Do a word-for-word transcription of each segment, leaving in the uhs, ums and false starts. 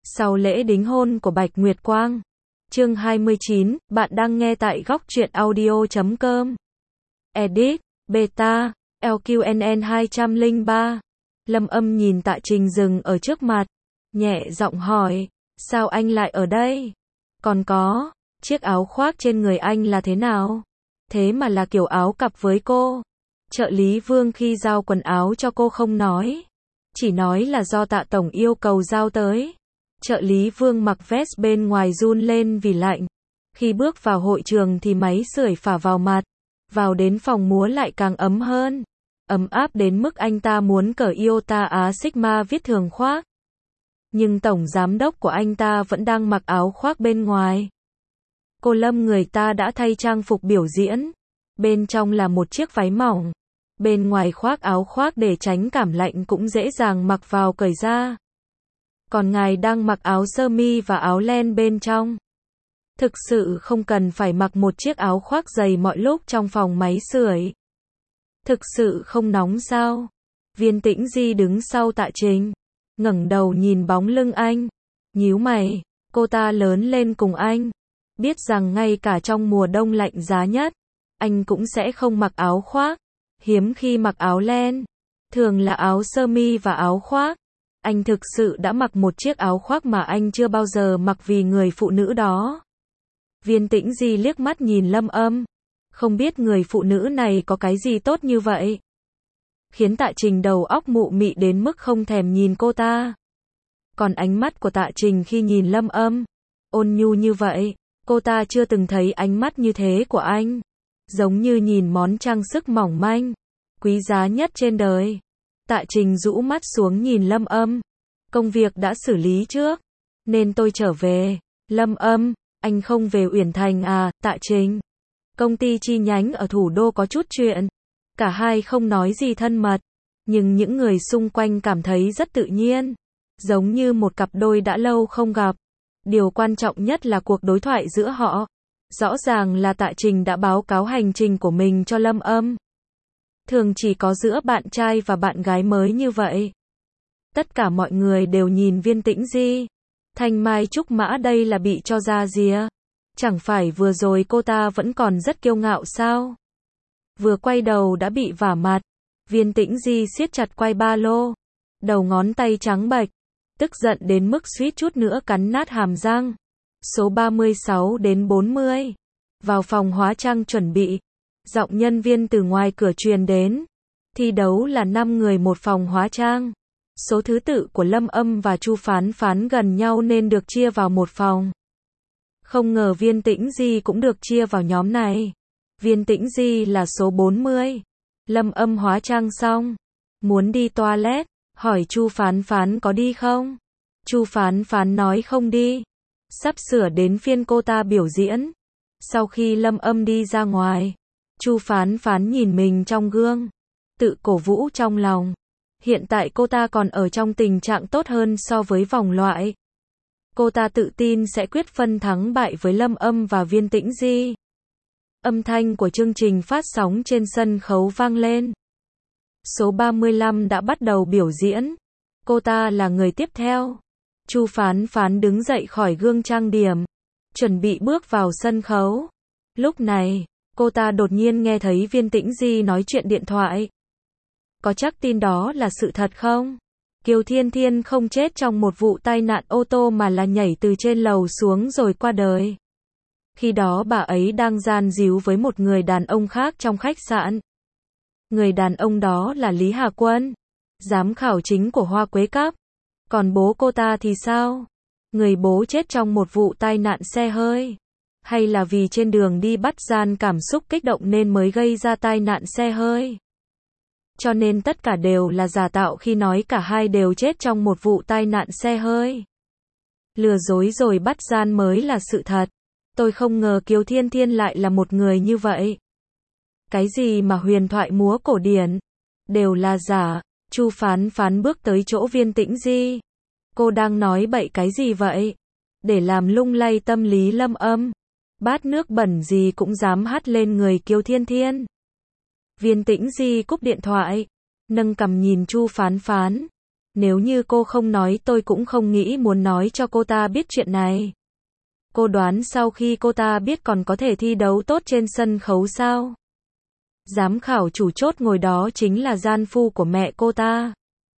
Sau lễ đính hôn của Bạch Nguyệt Quang. Chương hai mươi chín, bạn đang nghe tại góc truyện audio chấm com. Edit, Beta, lờ quy en en hai không ba. Lâm Âm nhìn Tạ Trình dừng ở trước mặt, nhẹ giọng hỏi, sao anh lại ở đây? Còn có, chiếc áo khoác trên người anh là thế nào? Thế mà là kiểu áo cặp với cô. Trợ lý Vương khi giao quần áo cho cô không nói, chỉ nói là do Tạ Tổng yêu cầu giao tới. Trợ lý Vương mặc vest bên ngoài run lên vì lạnh. Khi bước vào hội trường thì máy sưởi phả vào mặt. Vào đến phòng múa lại càng ấm hơn. Ấm áp đến mức anh ta muốn cởi Iota Á Sigma viết thường khoác. Nhưng tổng giám đốc của anh ta vẫn đang mặc áo khoác bên ngoài. Cô Lâm người ta đã thay trang phục biểu diễn. Bên trong là một chiếc váy mỏng. Bên ngoài khoác áo khoác để tránh cảm lạnh cũng dễ dàng mặc vào cởi ra. Còn ngài đang mặc áo sơ mi và áo len bên trong. Thực sự không cần phải mặc một chiếc áo khoác dày mọi lúc trong phòng máy sưởi. Thực sự không nóng sao? Viên Tĩnh Di đứng sau Tạ Trình, ngẩng đầu nhìn bóng lưng anh, nhíu mày. Cô ta lớn lên cùng anh, biết rằng ngay cả trong mùa đông lạnh giá nhất, anh cũng sẽ không mặc áo khoác, hiếm khi mặc áo len, thường là áo sơ mi và áo khoác. Anh thực sự đã mặc một chiếc áo khoác mà anh chưa bao giờ mặc vì người phụ nữ đó. Viên Tĩnh Di liếc mắt nhìn Lâm Âm, không biết người phụ nữ này có cái gì tốt như vậy, khiến Tạ Trình đầu óc mụ mị đến mức không thèm nhìn cô ta. Còn ánh mắt của Tạ Trình khi nhìn Lâm Âm, ôn nhu như vậy, cô ta chưa từng thấy ánh mắt như thế của anh, giống như nhìn món trang sức mỏng manh, quý giá nhất trên đời. Tạ Trình rũ mắt xuống nhìn Lâm Âm, công việc đã xử lý trước, nên tôi trở về. Lâm Âm, anh không về Uyển Thành à? Tạ Trình, công ty chi nhánh ở thủ đô có chút chuyện. Cả hai không nói gì thân mật, nhưng những người xung quanh cảm thấy rất tự nhiên, giống như một cặp đôi đã lâu không gặp. Điều quan trọng nhất là cuộc đối thoại giữa họ. Rõ ràng là Tạ Trình đã báo cáo hành trình của mình cho Lâm Âm. Thường chỉ có giữa bạn trai và bạn gái mới như vậy. Tất cả mọi người đều nhìn Viên Tĩnh Di. Thanh Mai Trúc Mã đây là bị cho ra rìa. Chẳng phải vừa rồi cô ta vẫn còn rất kiêu ngạo sao? Vừa quay đầu đã bị vả mặt. Viên Tĩnh Di siết chặt quai ba lô, đầu ngón tay trắng bệch, tức giận đến mức suýt chút nữa cắn nát hàm răng. Số ba mươi sáu đến bốn mươi. Vào phòng hóa trang chuẩn bị. Giọng nhân viên từ ngoài cửa truyền đến. Thi đấu là năm người một phòng hóa trang. Số thứ tự của Lâm Âm và Chu Phán Phán gần nhau nên được chia vào một phòng. Không ngờ Viên Tĩnh Di cũng được chia vào nhóm này. Viên Tĩnh Di là số bốn mươi. Lâm Âm hóa trang xong, muốn đi toilet, hỏi Chu Phán Phán có đi không? Chu Phán Phán nói không đi. Sắp sửa đến phiên cô ta biểu diễn. Sau khi Lâm Âm đi ra ngoài, Chu Phán Phán nhìn mình trong gương, tự cổ vũ trong lòng. Hiện tại cô ta còn ở trong tình trạng tốt hơn so với vòng loại. Cô ta tự tin sẽ quyết phân thắng bại với Lâm Âm và Viên Tĩnh Di. Âm thanh của chương trình phát sóng trên sân khấu vang lên. Số ba mươi lăm đã bắt đầu biểu diễn. Cô ta là người tiếp theo. Chu Phán Phán đứng dậy khỏi gương trang điểm, chuẩn bị bước vào sân khấu. Lúc này, cô ta đột nhiên nghe thấy Viên Tĩnh Di nói chuyện điện thoại. Có chắc tin đó là sự thật không? Kiều Thiên Thiên không chết trong một vụ tai nạn ô tô mà là nhảy từ trên lầu xuống rồi qua đời. Khi đó bà ấy đang gian díu với một người đàn ông khác trong khách sạn. Người đàn ông đó là Lý Hà Quân, giám khảo chính của Hoa Quế Cup. Còn bố cô ta thì sao? Người bố chết trong một vụ tai nạn xe hơi. Hay là vì trên đường đi bắt gian cảm xúc kích động nên mới gây ra tai nạn xe hơi? Cho nên tất cả đều là giả tạo khi nói cả hai đều chết trong một vụ tai nạn xe hơi. Lừa dối rồi bắt gian mới là sự thật. Tôi không ngờ Kiều Thiên Thiên lại là một người như vậy. Cái gì mà huyền thoại múa cổ điển, đều là giả. Chu Phán Phán bước tới chỗ Viên Tĩnh Di. Cô đang nói bậy cái gì vậy? Để làm lung lay tâm lý Lâm Âm. Bát nước bẩn gì cũng dám hắt lên người Kiều Thiên Thiên. Viên Tĩnh Di cúp điện thoại, nâng cằm nhìn Chu Phán Phán. Nếu như cô không nói tôi cũng không nghĩ muốn nói cho cô ta biết chuyện này. Cô đoán sau khi cô ta biết còn có thể thi đấu tốt trên sân khấu sao? Giám khảo chủ chốt ngồi đó chính là gian phu của mẹ cô ta.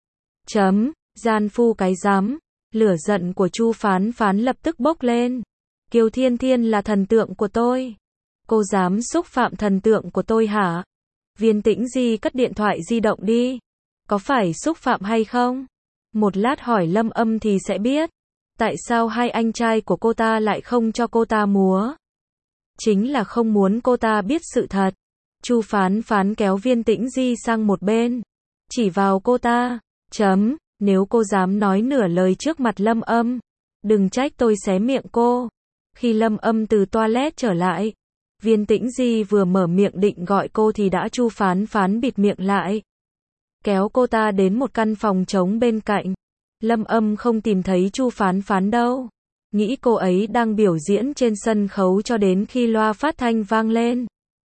Chấm, gian phu cái rắm. Lửa giận của Chu Phán Phán lập tức bốc lên. Kiều Thiên Thiên là thần tượng của tôi. Cô dám xúc phạm thần tượng của tôi hả? Viên Tĩnh Di cất điện thoại di động đi. Có phải xúc phạm hay không? Một lát hỏi Lâm Âm thì sẽ biết. Tại sao hai anh trai của cô ta lại không cho cô ta múa? Chính là không muốn cô ta biết sự thật. Chu Phán Phán kéo Viên Tĩnh Di sang một bên. Chỉ vào cô ta. Chấm, nếu cô dám nói nửa lời trước mặt Lâm Âm, đừng trách tôi xé miệng cô. Khi Lâm Âm từ toilet trở lại, Viên Tĩnh Di vừa mở miệng định gọi cô thì đã Chu Phán Phán bịt miệng lại. Kéo cô ta đến một căn phòng trống bên cạnh. Lâm Âm không tìm thấy Chu Phán Phán đâu. Nghĩ cô ấy đang biểu diễn trên sân khấu cho đến khi loa phát thanh vang lên.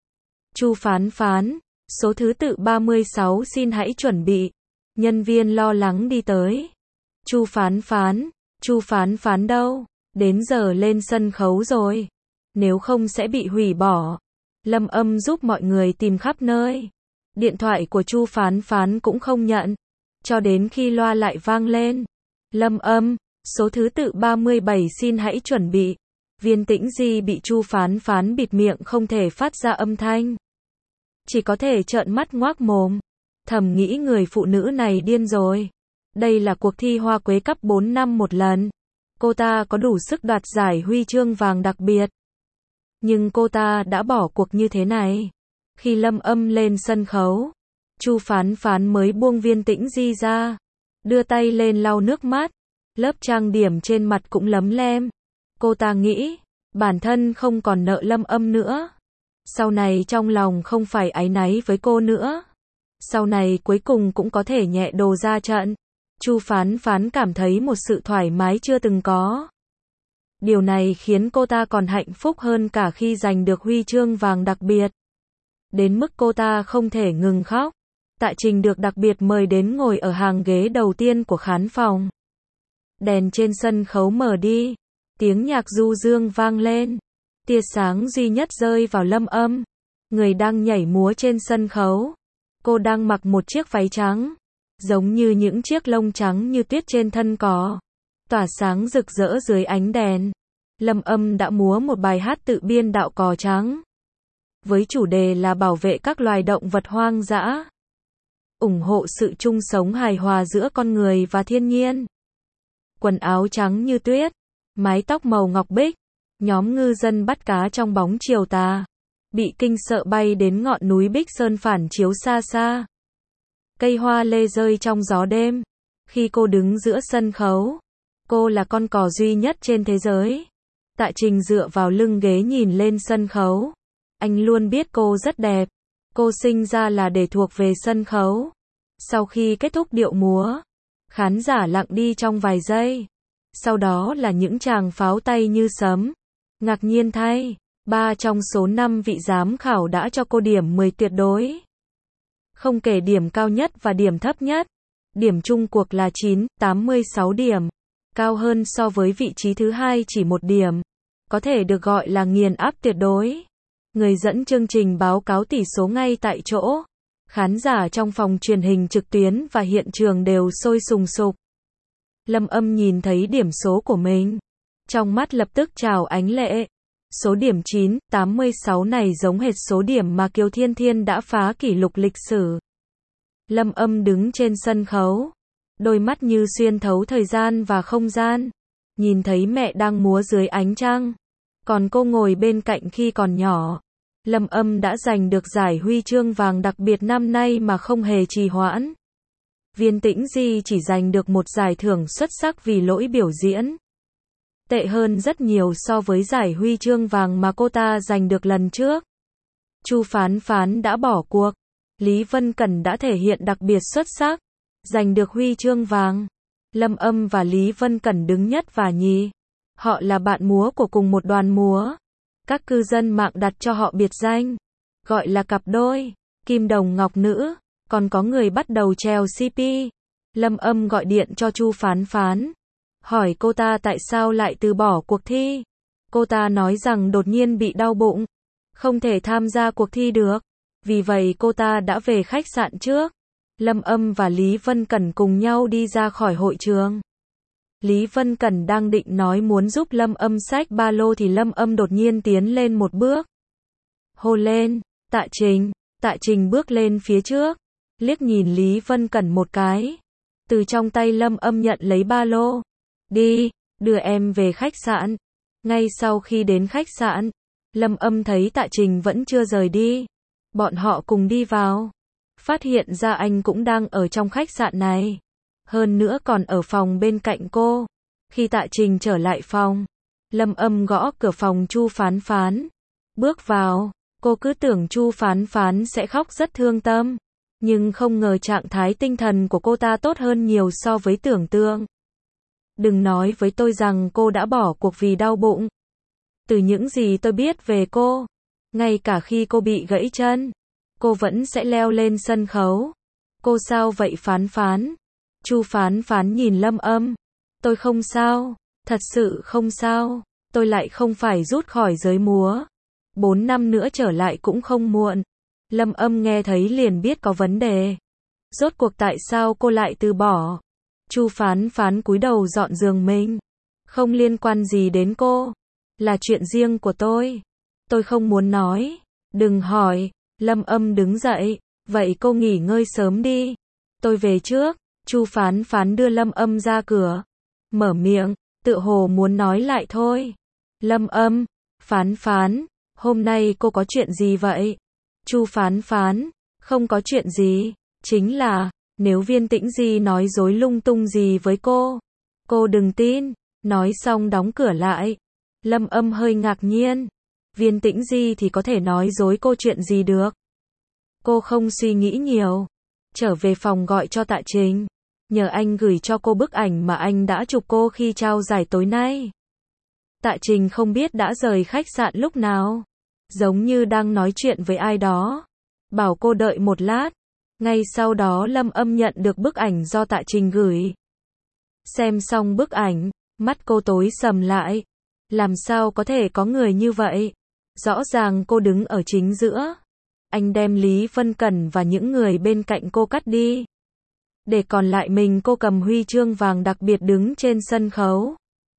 Chu Phán Phán, số thứ tự ba mươi sáu xin hãy chuẩn bị. Nhân viên lo lắng đi tới. Chu Phán Phán, Chu Phán Phán đâu? Đến giờ lên sân khấu rồi. Nếu không sẽ bị hủy bỏ. Lâm Âm giúp mọi người tìm khắp nơi. Điện thoại của Chu Phán Phán cũng không nhận. Cho đến khi loa lại vang lên. Lâm Âm, số thứ tự ba mươi bảy xin hãy chuẩn bị. Viên Tĩnh Di bị Chu Phán Phán bịt miệng không thể phát ra âm thanh. Chỉ có thể trợn mắt ngoác mồm. Thầm nghĩ người phụ nữ này điên rồi. Đây là cuộc thi Hoa Quế Cup bốn năm một lần. Cô ta có đủ sức đoạt giải huy chương vàng đặc biệt. Nhưng cô ta đã bỏ cuộc như thế này. Khi Lâm Âm lên sân khấu, Chu Phán Phán mới buông Viên Tĩnh Di ra. Đưa tay lên lau nước mắt. Lớp trang điểm trên mặt cũng lấm lem. Cô ta nghĩ, bản thân không còn nợ Lâm Âm nữa. Sau này trong lòng không phải áy náy với cô nữa. Sau này cuối cùng cũng có thể nhẹ đồ ra trận. Chu Phán Phán cảm thấy một sự thoải mái chưa từng có. Điều này khiến cô ta còn hạnh phúc hơn cả khi giành được huy chương vàng đặc biệt. Đến mức cô ta không thể ngừng khóc. Tạ Trình được đặc biệt mời đến ngồi ở hàng ghế đầu tiên của khán phòng. Đèn trên sân khấu mở đi. Tiếng nhạc du dương vang lên. Tia sáng duy nhất rơi vào Lâm Âm. Người đang nhảy múa trên sân khấu. Cô đang mặc một chiếc váy trắng. Giống như những chiếc lông trắng như tuyết trên thân cỏ. Tỏa sáng rực rỡ dưới ánh đèn. Lâm Âm đã múa một bài hát tự biên đạo Cỏ Trắng. Với chủ đề là bảo vệ các loài động vật hoang dã. Ủng hộ sự chung sống hài hòa giữa con người và thiên nhiên. Quần áo trắng như tuyết. Mái tóc màu ngọc bích. Nhóm ngư dân bắt cá trong bóng chiều tà. Bị kinh sợ bay đến ngọn núi Bích Sơn phản chiếu xa xa. Cây hoa lê rơi trong gió đêm. Khi cô đứng giữa sân khấu, cô là con cò duy nhất trên thế giới. Tạ Trình dựa vào lưng ghế nhìn lên sân khấu. Anh luôn biết cô rất đẹp. Cô sinh ra là để thuộc về sân khấu. Sau khi kết thúc điệu múa, khán giả lặng đi trong vài giây. Sau đó là những tràng pháo tay như sấm. Ngạc nhiên thay, ba trong số năm vị giám khảo đã cho cô điểm mười tuyệt đối. Không kể điểm cao nhất và điểm thấp nhất. Điểm chung cuộc là chín, tám mươi sáu điểm. Cao hơn so với vị trí thứ hai chỉ một điểm. Có thể được gọi là nghiền áp tuyệt đối. Người dẫn chương trình báo cáo tỷ số ngay tại chỗ. Khán giả trong phòng truyền hình trực tuyến và hiện trường đều sôi sùng sục. Lâm Âm nhìn thấy điểm số của mình. Trong mắt lập tức trào ánh lệ. Số điểm chín, tám mươi sáu này giống hệt số điểm mà Kiều Thiên Thiên đã phá kỷ lục lịch sử. Lâm Âm đứng trên sân khấu. Đôi mắt như xuyên thấu thời gian và không gian. Nhìn thấy mẹ đang múa dưới ánh trăng. Còn cô ngồi bên cạnh khi còn nhỏ. Lâm Âm đã giành được giải huy chương vàng đặc biệt năm nay mà không hề trì hoãn. Viên Tĩnh Di chỉ giành được một giải thưởng xuất sắc vì lỗi biểu diễn. Tệ hơn rất nhiều so với giải huy chương vàng mà cô ta giành được lần trước. Chu Phán Phán đã bỏ cuộc. Lý Vân Cẩn đã thể hiện đặc biệt xuất sắc, giành được huy chương vàng. Lâm Âm và Lý Vân Cẩn đứng nhất và nhì. Họ là bạn múa của cùng một đoàn múa. Các cư dân mạng đặt cho họ biệt danh, gọi là cặp đôi, kim đồng ngọc nữ. Còn có người bắt đầu trèo xê pê. Lâm Âm gọi điện cho Chu Phán Phán, hỏi cô ta tại sao lại từ bỏ cuộc thi. Cô ta nói rằng đột nhiên bị đau bụng, không thể tham gia cuộc thi được. Vì vậy cô ta đã về khách sạn trước. Lâm Âm và Lý Vân Cẩn cùng nhau đi ra khỏi hội trường. Lý Vân Cẩn đang định nói muốn giúp Lâm Âm xách ba lô thì Lâm Âm đột nhiên tiến lên một bước. Hô lên, Tạ Trình. Tạ Trình bước lên phía trước, liếc nhìn Lý Vân Cẩn một cái. Từ trong tay Lâm Âm nhận lấy ba lô. Đi, đưa em về khách sạn. Ngay sau khi đến khách sạn, Lâm Âm thấy Tạ Trình vẫn chưa rời đi. Bọn họ cùng đi vào. Phát hiện ra anh cũng đang ở trong khách sạn này. Hơn nữa còn ở phòng bên cạnh cô. Khi Tạ Trình trở lại phòng, Lâm Âm gõ cửa phòng Chu Phán Phán. Bước vào, cô cứ tưởng Chu Phán Phán sẽ khóc rất thương tâm. Nhưng không ngờ trạng thái tinh thần của cô ta tốt hơn nhiều so với tưởng tượng. Đừng nói với tôi rằng cô đã bỏ cuộc vì đau bụng. Từ những gì tôi biết về cô, ngay cả khi cô bị gãy chân, cô vẫn sẽ leo lên sân khấu. Cô sao vậy Phán Phán? Chu Phán Phán nhìn Lâm Âm. Tôi không sao, thật sự không sao, tôi lại không phải rút khỏi giới múa. Bốn năm nữa trở lại cũng không muộn. Lâm Âm nghe thấy liền biết có vấn đề. Rốt cuộc tại sao cô lại từ bỏ? Chu Phán Phán cúi đầu dọn giường mình. Không liên quan gì đến cô. Là chuyện riêng của tôi. Tôi không muốn nói. Đừng hỏi. Lâm Âm đứng dậy. Vậy cô nghỉ ngơi sớm đi. Tôi về trước. Chu Phán Phán đưa Lâm Âm ra cửa. Mở miệng. Tựa hồ muốn nói lại thôi. Lâm Âm. Phán Phán. Hôm nay cô có chuyện gì vậy? Chu Phán Phán. Không có chuyện gì. Chính là, nếu Viên Tĩnh Di nói dối lung tung gì với cô, cô đừng tin. Nói xong đóng cửa lại. Lâm Âm hơi ngạc nhiên. Viên Tĩnh Di thì có thể nói dối cô chuyện gì được. Cô không suy nghĩ nhiều. Trở về phòng gọi cho Tạ Trình. Nhờ anh gửi cho cô bức ảnh mà anh đã chụp cô khi trao giải tối nay. Tạ Trình không biết đã rời khách sạn lúc nào. Giống như đang nói chuyện với ai đó. Bảo cô đợi một lát. Ngay sau đó Lâm Âm nhận được bức ảnh do Tạ Trình gửi. Xem xong bức ảnh, mắt cô tối sầm lại. Làm sao có thể có người như vậy? Rõ ràng cô đứng ở chính giữa. Anh đem Lý Vân Cẩn và những người bên cạnh cô cắt đi. Để còn lại mình cô cầm huy chương vàng đặc biệt đứng trên sân khấu.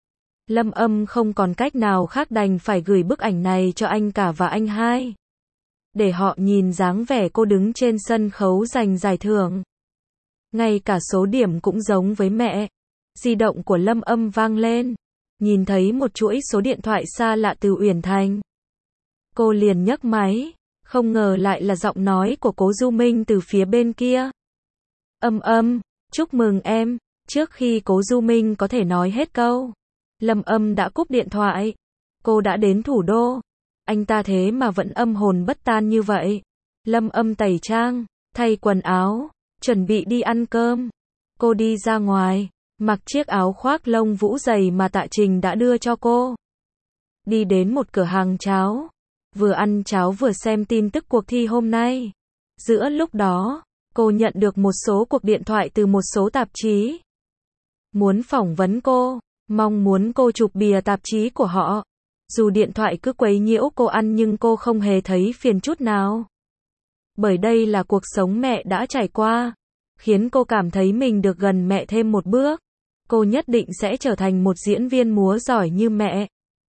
Lâm Âm không còn cách nào khác đành phải gửi bức ảnh này cho anh cả và anh hai. Để họ nhìn dáng vẻ cô đứng trên sân khấu giành giải thưởng. Ngay cả số điểm cũng giống với mẹ. Di động của Lâm Âm vang lên. Nhìn thấy một chuỗi số điện thoại xa lạ từ Uyển Thành. Cô liền nhấc máy. Không ngờ lại là giọng nói của Cố Du Minh từ phía bên kia. Âm Âm, chúc mừng em. Trước khi Cố Du Minh có thể nói hết câu, Lâm Âm đã cúp điện thoại. Cô đã đến thủ đô. Anh ta thế mà vẫn âm hồn bất tan như vậy. Lâm Âm tẩy trang, thay quần áo, chuẩn bị đi ăn cơm. Cô đi ra ngoài, mặc chiếc áo khoác lông vũ dày mà Tạ Trình đã đưa cho cô. Đi đến một cửa hàng cháo. Vừa ăn cháo vừa xem tin tức cuộc thi hôm nay. Giữa lúc đó, cô nhận được một số cuộc điện thoại từ một số tạp chí. Muốn phỏng vấn cô, mong muốn cô chụp bìa tạp chí của họ. Dù điện thoại cứ quấy nhiễu cô ăn nhưng cô không hề thấy phiền chút nào. Bởi đây là cuộc sống mẹ đã trải qua, khiến cô cảm thấy mình được gần mẹ thêm một bước. Cô nhất định sẽ trở thành một diễn viên múa giỏi như mẹ.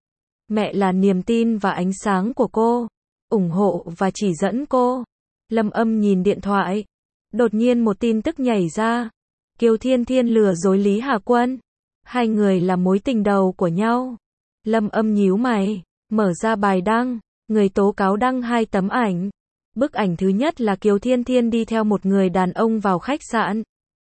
Mẹ là niềm tin và ánh sáng của cô, ủng hộ và chỉ dẫn cô. Lâm Âm nhìn điện thoại. Đột nhiên một tin tức nhảy ra. Kiều Thiên Thiên lừa dối Lý Hà Quân. Hai người là mối tình đầu của nhau. Lâm Âm nhíu mày, mở ra bài đăng. Người tố cáo đăng hai tấm ảnh. Bức ảnh thứ nhất là Kiều Thiên Thiên đi theo một người đàn ông vào khách sạn.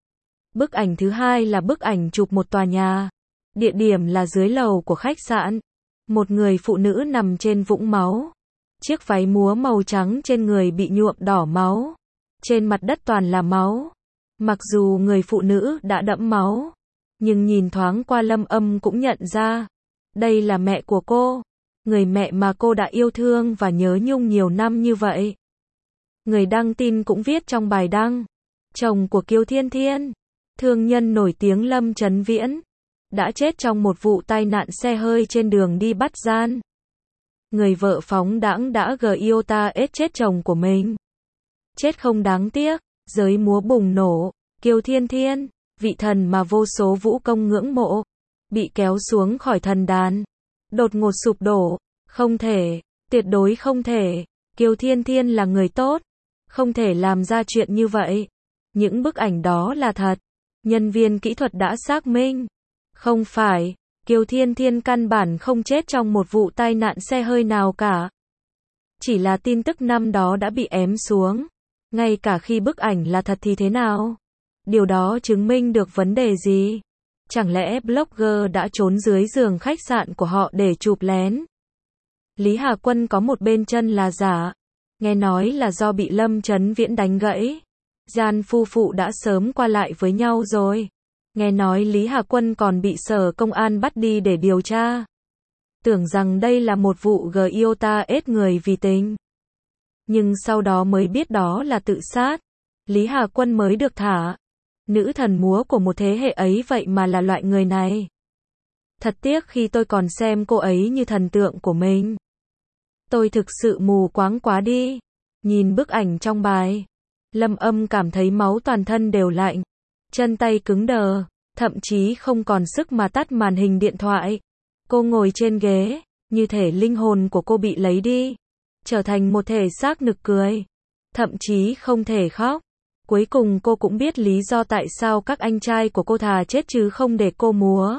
Bức ảnh thứ hai là bức ảnh chụp một tòa nhà. Địa điểm là dưới lầu của khách sạn. Một người phụ nữ nằm trên vũng máu. Chiếc váy múa màu trắng trên người bị nhuộm đỏ máu. Trên mặt đất toàn là máu. Mặc dù người phụ nữ đã đẫm máu, nhưng nhìn thoáng qua Lâm Âm cũng nhận ra. Đây là mẹ của cô. Người mẹ mà cô đã yêu thương và nhớ nhung nhiều năm như vậy. Người đăng tin cũng viết trong bài đăng. Chồng của Kiều Thiên Thiên. Thương nhân nổi tiếng Lâm Chấn Viễn đã chết trong một vụ tai nạn xe hơi trên đường đi bắt gian. Người vợ phóng đãng đã Giota ết chết chồng của mình. Chết không đáng tiếc, giới múa bùng nổ, Kiều Thiên Thiên, vị thần mà vô số vũ công ngưỡng mộ, bị kéo xuống khỏi thần đàn. Đột ngột sụp đổ, không thể, tuyệt đối không thể, Kiều Thiên Thiên là người tốt, không thể làm ra chuyện như vậy. Những bức ảnh đó là thật, nhân viên kỹ thuật đã xác minh. Không phải, Kiều Thiên Thiên căn bản không chết trong một vụ tai nạn xe hơi nào cả. Chỉ là tin tức năm đó đã bị ém xuống. Ngay cả khi bức ảnh là thật thì thế nào? Điều đó chứng minh được vấn đề gì? Chẳng lẽ blogger đã trốn dưới giường khách sạn của họ để chụp lén? Lý Hà Quân có một bên chân là giả. Nghe nói là do bị Lâm Chấn Viễn đánh gãy. Gian phu phụ đã sớm qua lại với nhau rồi. Nghe nói Lý Hà Quân còn bị sở công an bắt đi để điều tra. Tưởng rằng đây là một vụ Giota ết người vì tình. Nhưng sau đó mới biết đó là tự sát. Lý Hà Quân mới được thả. Nữ thần múa của một thế hệ ấy vậy mà là loại người này. Thật tiếc khi tôi còn xem cô ấy như thần tượng của mình. Tôi thực sự mù quáng quá đi. Nhìn bức ảnh trong bài, Lâm Âm cảm thấy máu toàn thân đều lạnh. Chân tay cứng đờ, thậm chí không còn sức mà tắt màn hình điện thoại. Cô ngồi trên ghế, như thể linh hồn của cô bị lấy đi, trở thành một thể xác nực cười. Thậm chí không thể khóc. Cuối cùng cô cũng biết lý do tại sao các anh trai của cô thà chết chứ không để cô múa.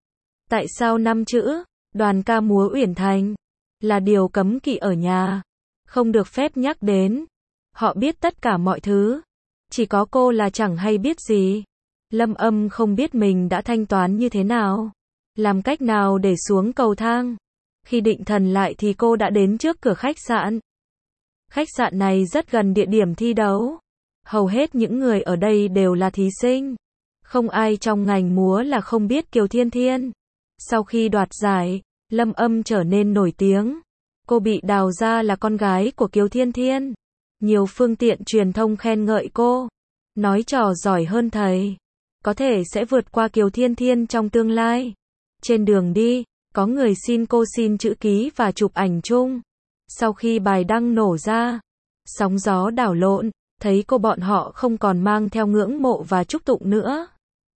Tại sao năm chữ, đoàn ca múa Uyển Thành, là điều cấm kỵ ở nhà, không được phép nhắc đến. Họ biết tất cả mọi thứ. Chỉ có cô là chẳng hay biết gì. Lâm Âm không biết mình đã thanh toán như thế nào, làm cách nào để xuống cầu thang. Khi định thần lại thì cô đã đến trước cửa khách sạn. Khách sạn này rất gần địa điểm thi đấu. Hầu hết những người ở đây đều là thí sinh. Không ai trong ngành múa là không biết Kiều Thiên Thiên. Sau khi đoạt giải, Lâm Âm trở nên nổi tiếng. Cô bị đào ra là con gái của Kiều Thiên Thiên. Nhiều phương tiện truyền thông khen ngợi cô, nói trò giỏi hơn thầy, có thể sẽ vượt qua Kiều Thiên Thiên trong tương lai. Trên đường đi, có người xin cô xin chữ ký và chụp ảnh chung. Sau khi bài đăng nổ ra, sóng gió đảo lộn, thấy cô bọn họ không còn mang theo ngưỡng mộ và chúc tụng nữa.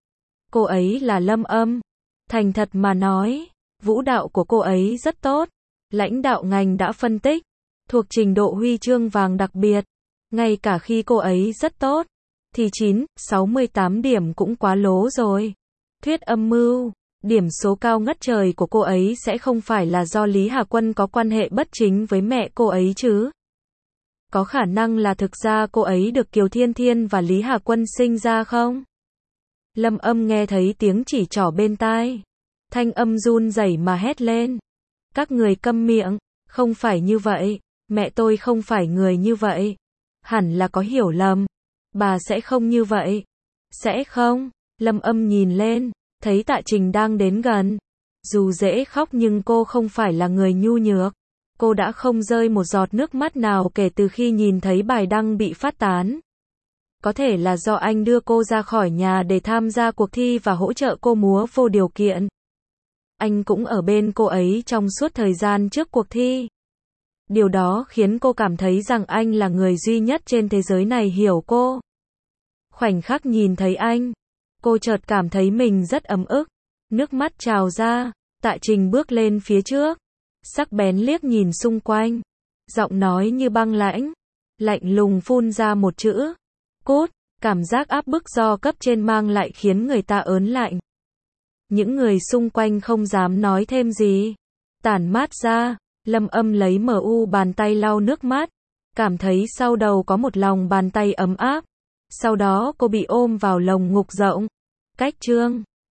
Cô ấy là Lâm Âm. Thành thật mà nói, vũ đạo của cô ấy rất tốt. Lãnh đạo ngành đã phân tích, thuộc trình độ huy chương vàng đặc biệt. Ngay cả khi cô ấy rất tốt, thì chín, sáu mươi tám điểm cũng quá lố rồi. Thuyết âm mưu, điểm số cao ngất trời của cô ấy sẽ không phải là do Lý Hà Quân có quan hệ bất chính với mẹ cô ấy chứ. Có khả năng là thực ra cô ấy được Kiều Thiên Thiên và Lý Hà Quân sinh ra không? Lâm Âm nghe thấy tiếng chỉ trỏ bên tai. Thanh âm run rẩy mà hét lên. Các người câm miệng, không phải như vậy, mẹ tôi không phải người như vậy. Hẳn là có hiểu lầm. Bà sẽ không như vậy. Sẽ không? Lâm Âm nhìn lên, thấy Tạ Trình đang đến gần. Dù dễ khóc nhưng cô không phải là người nhu nhược. Cô đã không rơi một giọt nước mắt nào kể từ khi nhìn thấy bài đăng bị phát tán. Có thể là do anh đưa cô ra khỏi nhà để tham gia cuộc thi và hỗ trợ cô múa vô điều kiện. Anh cũng ở bên cô ấy trong suốt thời gian trước cuộc thi. Điều đó khiến cô cảm thấy rằng anh là người duy nhất trên thế giới này hiểu cô. Khoảnh khắc nhìn thấy anh, cô chợt cảm thấy mình rất ấm ức. Nước mắt trào ra, Tạ Trình bước lên phía trước, sắc bén liếc nhìn xung quanh, giọng nói như băng lãnh, lạnh lùng phun ra một chữ, cút. Cảm giác áp bức do cấp trên mang lại khiến người ta ớn lạnh. Những người xung quanh không dám nói thêm gì. Tản mát ra, Lâm Âm lấy em u bàn tay lau nước mắt, cảm thấy sau đầu có một lòng bàn tay ấm áp. Sau đó cô bị ôm vào lồng ngực rộng. Cách chương